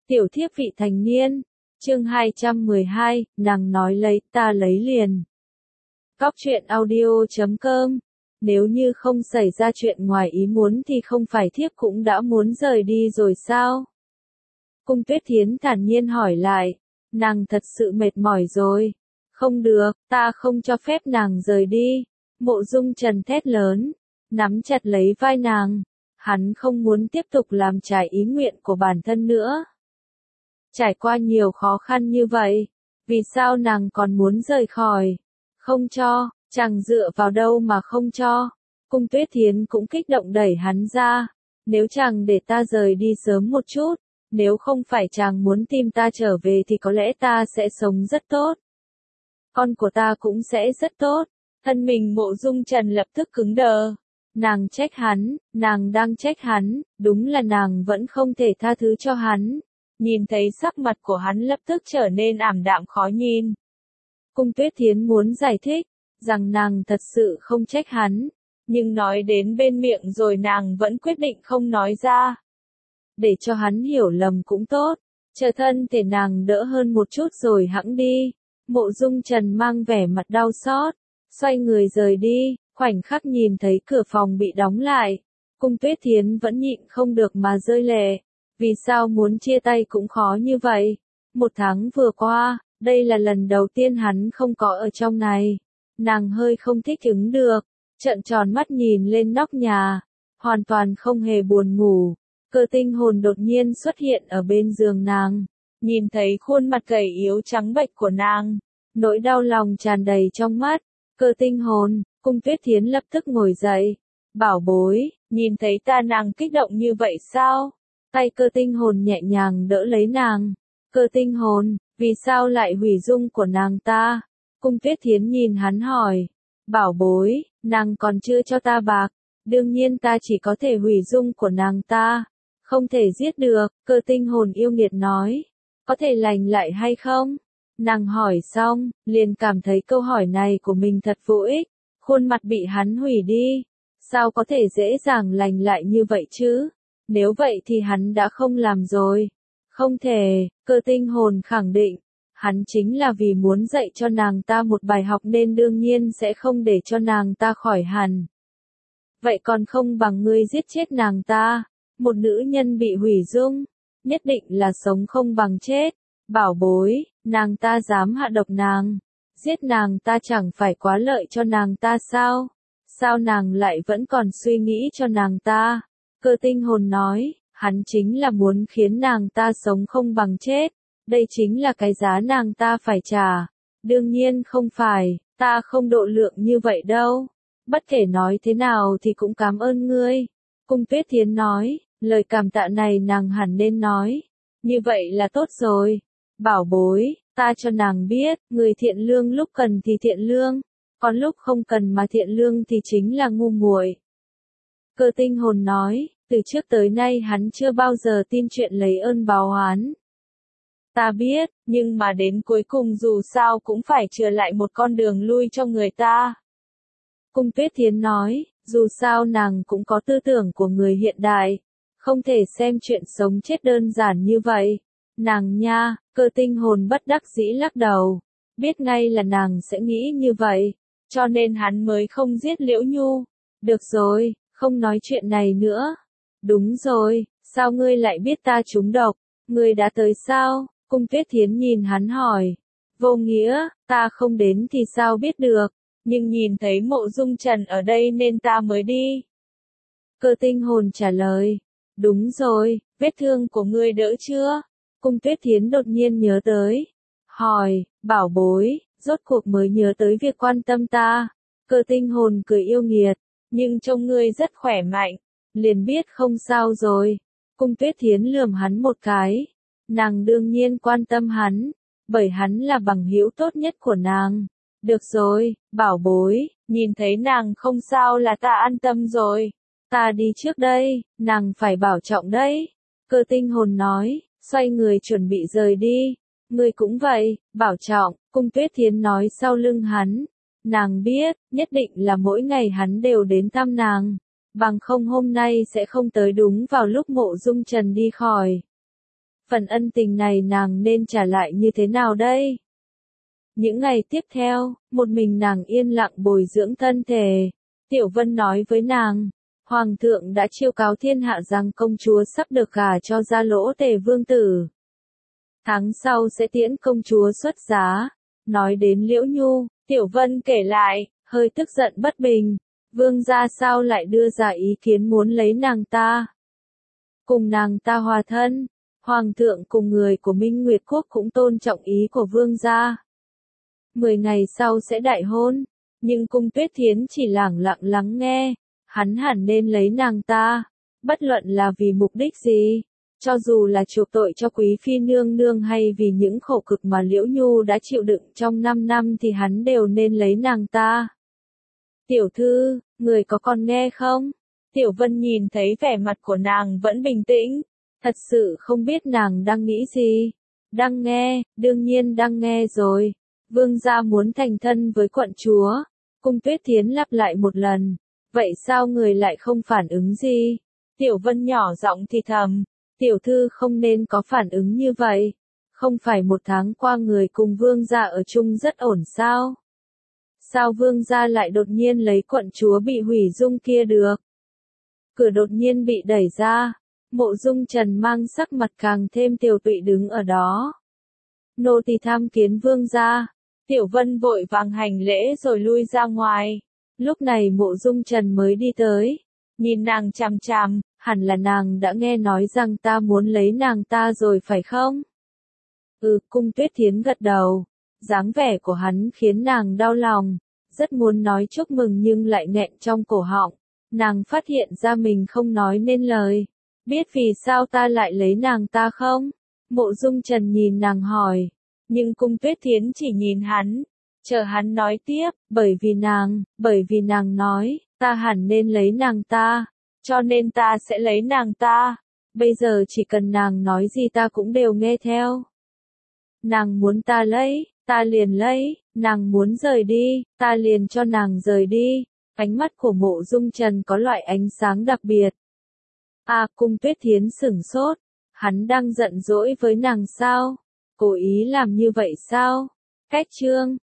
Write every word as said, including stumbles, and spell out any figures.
Tiểu thiếp vị thành niên, chương hai trăm mười hai, nàng nói lấy ta lấy liền. Cóc truyện audio chấm com. Nếu như không xảy ra chuyện ngoài ý muốn thì không phải thiếp cũng đã muốn rời đi rồi sao? Cung Tuyết Thiến thản nhiên hỏi lại, nàng thật sự mệt mỏi rồi. Không được, ta không cho phép nàng rời đi. Mộ Dung Trần thét lớn, nắm chặt lấy vai nàng. Hắn không muốn tiếp tục làm trái ý nguyện của bản thân nữa. Trải qua nhiều khó khăn như vậy, vì sao nàng còn muốn rời khỏi? Không cho, chẳng dựa vào đâu mà không cho. Cung Tuyết Thiến cũng kích động đẩy hắn ra. Nếu chàng để ta rời đi sớm một chút, nếu không phải chàng muốn tìm ta trở về thì có lẽ ta sẽ sống rất tốt. Con của ta cũng sẽ rất tốt. Thân mình Mộ Dung Trần lập tức cứng đờ. Nàng trách hắn, nàng đang trách hắn, đúng là nàng vẫn không thể tha thứ cho hắn. Nhìn thấy sắc mặt của hắn lập tức trở nên ảm đạm khó nhìn. Cung Tuyết Thiến muốn giải thích, rằng nàng thật sự không trách hắn, nhưng nói đến bên miệng rồi nàng vẫn quyết định không nói ra. Để cho hắn hiểu lầm cũng tốt, chờ thân thể nàng đỡ hơn một chút rồi hẵng đi. Mộ Dung Trần mang vẻ mặt đau xót, xoay người rời đi, khoảnh khắc nhìn thấy cửa phòng bị đóng lại. Cung Tuyết Thiến vẫn nhịn không được mà rơi lệ. Vì sao muốn chia tay cũng khó như vậy? Một tháng vừa qua, đây là lần đầu tiên hắn không có ở trong này. Nàng hơi không thích ứng được, trợn tròn mắt nhìn lên nóc nhà, hoàn toàn không hề buồn ngủ. Cơ Tinh Hồn đột nhiên xuất hiện ở bên giường nàng, nhìn thấy khuôn mặt gầy yếu trắng bệch của nàng, nỗi đau lòng tràn đầy trong mắt. Cơ Tinh Hồn, Cung Tuyết Thiến lập tức ngồi dậy. Bảo bối, nhìn thấy ta nàng kích động như vậy sao? Tay Cơ Tinh Hồn nhẹ nhàng đỡ lấy nàng. Cơ Tinh Hồn, vì sao lại hủy dung của nàng ta? Cung Tuyết Thiến nhìn hắn hỏi. Bảo bối, nàng còn chưa cho ta bạc. Đương nhiên ta chỉ có thể hủy dung của nàng ta. Không thể giết được, Cơ Tinh Hồn yêu nghiệt nói. Có thể lành lại hay không? Nàng hỏi xong, liền cảm thấy câu hỏi này của mình thật vô ích. Khuôn mặt bị hắn hủy đi. Sao có thể dễ dàng lành lại như vậy chứ? Nếu vậy thì hắn đã không làm rồi. Không thể, Cơ Tinh Hồn khẳng định. Hắn chính là vì muốn dạy cho nàng ta một bài học nên đương nhiên sẽ không để cho nàng ta khỏi hẳn. Vậy còn không bằng ngươi giết chết nàng ta. Một nữ nhân bị hủy dung, nhất định là sống không bằng chết. Bảo bối, nàng ta dám hạ độc nàng. Giết nàng ta chẳng phải quá lợi cho nàng ta sao? Sao nàng lại vẫn còn suy nghĩ cho nàng ta? Cơ Tinh Hồn nói, hắn chính là muốn khiến nàng ta sống không bằng chết. Đây chính là cái giá nàng ta phải trả. Đương nhiên không phải, ta không độ lượng như vậy đâu. Bất kể nói thế nào thì cũng cảm ơn ngươi. Cung Tuyết Thiến nói, lời cảm tạ này nàng hẳn nên nói. Như vậy là tốt rồi. Bảo bối, ta cho nàng biết, người thiện lương lúc cần thì thiện lương. Còn lúc không cần mà thiện lương thì chính là ngu muội. Cơ Tinh Hồn nói, từ trước tới nay hắn chưa bao giờ tin chuyện lấy ơn báo oán. Ta biết, nhưng mà đến cuối cùng dù sao cũng phải chừa lại một con đường lui cho người ta. Cung Tuyết Thiến nói, dù sao nàng cũng có tư tưởng của người hiện đại, không thể xem chuyện sống chết đơn giản như vậy. Nàng nha, Cơ Tinh Hồn bất đắc dĩ lắc đầu, biết ngay là nàng sẽ nghĩ như vậy, cho nên hắn mới không giết Liễu Nhu. Được rồi, không nói chuyện này nữa. Đúng rồi, sao ngươi lại biết ta trúng độc? Ngươi đã tới sao? Cung Tuyết Thiến nhìn hắn hỏi. Vô nghĩa, ta không đến thì sao biết được, nhưng nhìn thấy Mộ Dung Trần ở đây nên ta mới đi. Cơ Tinh Hồn trả lời. Đúng rồi, vết thương của ngươi đỡ chưa? Cung Tuyết Thiến đột nhiên nhớ tới. Hỏi, bảo bối, rốt cuộc mới nhớ tới việc quan tâm ta. Cơ Tinh Hồn cười yêu nghiệt. Nhưng trông ngươi rất khỏe mạnh. Liền biết không sao rồi. Cung Tuyết Thiến lườm hắn một cái. Nàng đương nhiên quan tâm hắn, bởi hắn là bằng hữu tốt nhất của nàng. Được rồi, bảo bối, nhìn thấy nàng không sao là ta an tâm rồi. Ta đi trước đây, nàng phải bảo trọng đấy. Cơ Tinh Hồn nói, xoay người chuẩn bị rời đi. Ngươi cũng vậy, bảo trọng, Cung Tuyết Thiến nói sau lưng hắn. Nàng biết, nhất định là mỗi ngày hắn đều đến thăm nàng. Bằng không hôm nay sẽ không tới đúng vào lúc Mộ Dung Trần đi khỏi. Phần ân tình này nàng nên trả lại như thế nào đây? Những ngày tiếp theo, một mình nàng yên lặng bồi dưỡng thân thể. Tiểu Vân nói với nàng, Hoàng thượng đã chiêu cáo thiên hạ rằng công chúa sắp được gả cho Gia Lỗ Tề vương tử. Tháng sau sẽ tiễn công chúa xuất giá. Nói đến Liễu Nhu, Tiểu Vân kể lại, hơi tức giận bất bình. Vương gia sao lại đưa ra ý kiến muốn lấy nàng ta? Cùng nàng ta hòa thân. Hoàng thượng cùng người của Minh Nguyệt Quốc cũng tôn trọng ý của vương gia. Mười ngày sau sẽ đại hôn. Nhưng Cung Tuyết Thiến chỉ lẳng lặng lắng nghe. Hắn hẳn nên lấy nàng ta. Bất luận là vì mục đích gì. Cho dù là chuộc tội cho quý phi nương nương hay vì những khổ cực mà Liễu Nhu đã chịu đựng trong năm năm thì hắn đều nên lấy nàng ta. Tiểu thư, người có còn nghe không? Tiểu Vân nhìn thấy vẻ mặt của nàng vẫn bình tĩnh. Thật sự không biết nàng đang nghĩ gì. Đang nghe, đương nhiên đang nghe rồi. Vương gia muốn thành thân với quận chúa. Cung Tuyết Thiến lặp lại một lần. Vậy sao người lại không phản ứng gì? Tiểu Vân nhỏ giọng thì thầm. Tiểu thư không nên có phản ứng như vậy. Không phải một tháng qua người cùng vương gia ở chung rất ổn sao? Sao vương gia lại đột nhiên lấy quận chúa bị hủy dung kia được? Cửa đột nhiên bị đẩy ra. Mộ Dung Trần mang sắc mặt càng thêm tiều tụy đứng ở đó. Nô tỳ tham kiến vương gia. Tiểu Vân vội vàng hành lễ rồi lui ra ngoài. Lúc này Mộ Dung Trần mới đi tới. Nhìn nàng chằm chằm, hẳn là nàng đã nghe nói rằng ta muốn lấy nàng ta rồi phải không? Ừ, Cung Tuyết Thiến gật đầu. Dáng vẻ của hắn khiến nàng đau lòng. Rất muốn nói chúc mừng nhưng lại nghẹn trong cổ họng. Nàng phát hiện ra mình không nói nên lời. Biết vì sao ta lại lấy nàng ta không? Mộ Dung Trần nhìn nàng hỏi. Nhưng Cung Tuyết Thiến chỉ nhìn hắn. Chờ hắn nói tiếp, bởi vì nàng, bởi vì nàng nói, ta hẳn nên lấy nàng ta. Cho nên ta sẽ lấy nàng ta. Bây giờ chỉ cần nàng nói gì ta cũng đều nghe theo. Nàng muốn ta lấy, ta liền lấy. Nàng muốn rời đi, ta liền cho nàng rời đi. Ánh mắt của Mộ Dung Trần có loại ánh sáng đặc biệt. À, Cung Tuyết Thiến sửng sốt. Hắn đang giận dỗi với nàng sao? Cố ý làm như vậy sao? Cách chương